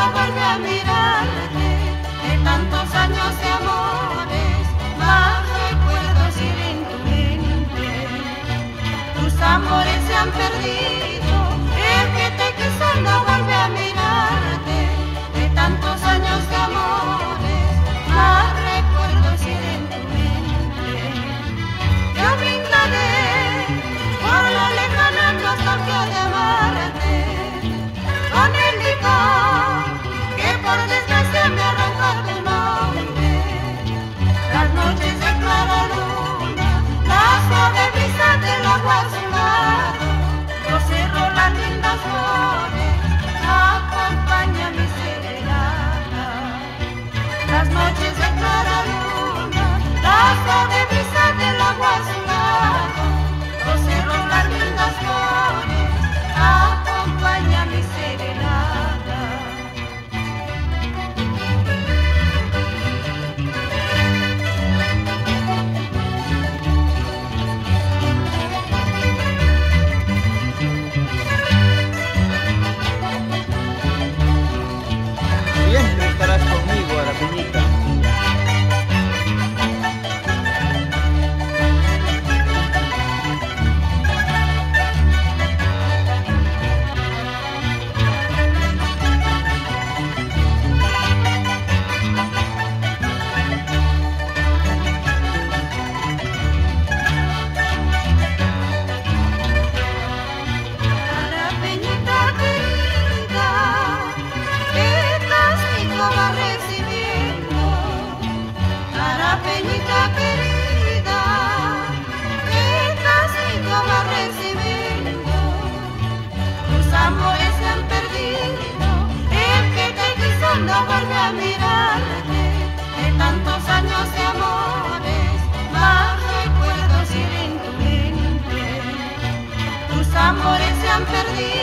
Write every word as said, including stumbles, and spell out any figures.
no vuelve a mirarte, de tantos años de amores, más recuerdos ir en tu mente. Tus amores se han perdido, el que te quiso no vuelve a mirarte, de tantos años de amores, más recuerdos ir en tu mente. Yo brindaré por la lejana nostalgia de amarte, con el licor que por desgracia me arranca tu nombre. Las noches de clara luna, la suave brisa del agua azulado, los cerros, las lindas flores, acompaña mi serenata. Las noches de clara luna, la suave brisa del agua azulado, los cerros, las lindas flores, acompaña mi serenata. Siempre estarás conmigo, Arapeñita. Arapeñita querida, ¿qué castigo va recibiendo? Arapeñita querida, ¿qué castigo va recibiendo? Tus amores se han perdido, el que te quiso no vuelve a mirarte, de tantos años de amores, más recuerdos ir en tu mente. Tus amores se han perdido,